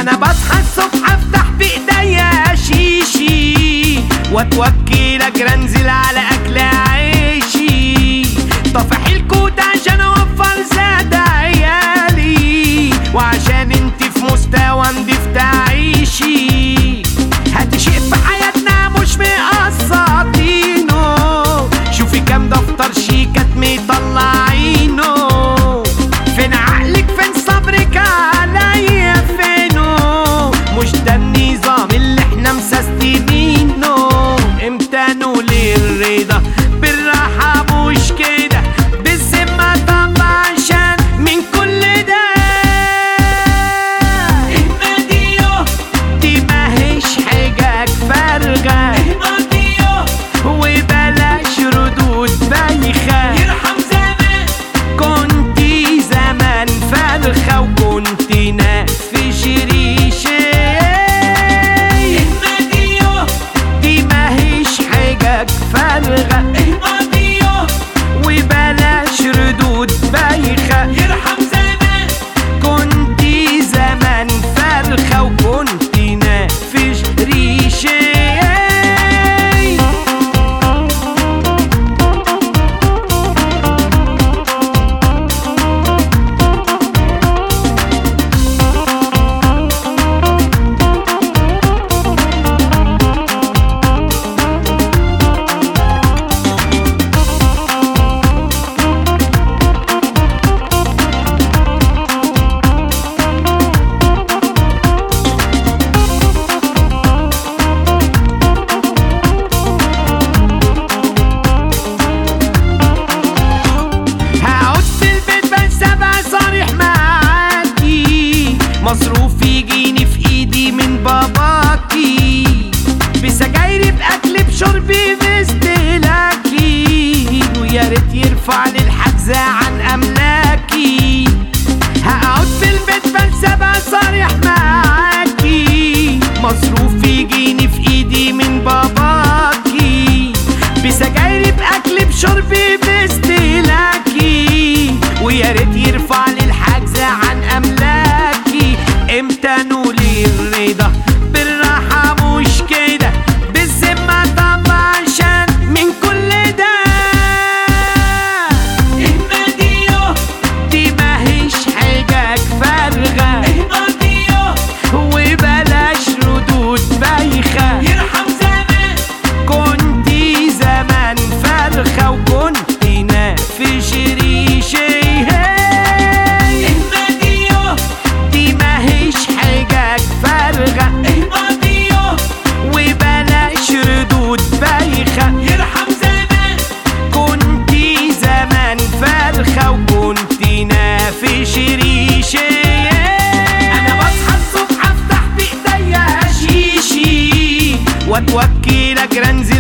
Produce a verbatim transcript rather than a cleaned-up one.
انا بصحى الصبح افتح بايديا شيشي واتوكلك انزل على اكل عيشي، طافح الكوت عشان اوفر زاد عيالي، وعشان انت في مستوى نضيف تعيشي. هاتي شيء في حياتنا مش مقسطينه، شوفي كام دفتر شيكات مطلعينه، فين عقلك فين صبرك عليا فينه، مش ده النظام اللي احنا مسستمينه. امتى نقول الرضا بالراحة مش كده بالذمة طبعا عشان من كل ده. اهمديو دي ماهيش حجج فارغة، اهمديو وبلاش ردود بايخة، يرحم زمان كنتي زمان فرخة وكنتي نقفش ريشة. اهمديو دي ماهيش حجج فارغة، اهمديو وبلاش ردود بايخة، يرحم زمان كنتي زمان فرخة وكنتي نقفش ريشة. مصروف يجيني في ايدي من باباكي، بسجايري باكلي بشربي باستهلاكي، ويا ريت يرفع لي الحجز عن املاكي. هقعد في البيت بنسى ابقى صريح معاكي، مصروف يجيني في ايدي من باباكي، بسجايري باكلي بشربي باستهلاكي، ويا ريت يرفع لي الحجز عن املاكي. امتى نقول الرضا بالراحة مش كده بالذمة طبعا عشان من كل ده. اهمديو دي ماهيش حجج فارغة، اهمديو وبلاش ردود بايخة، يرحم زمان كنتي زمان فرخة وكنتي نقفش ريشة. اهمديو دي ماهيش حجج فارغة، اهمديو وبلاش ردود بايخة، يرحم زمان كنتي زمان فرخة وكنتي نافش ريشة. أنا بصحى الصبح أفتح بإيديا شيشي وأتوكلك رنزي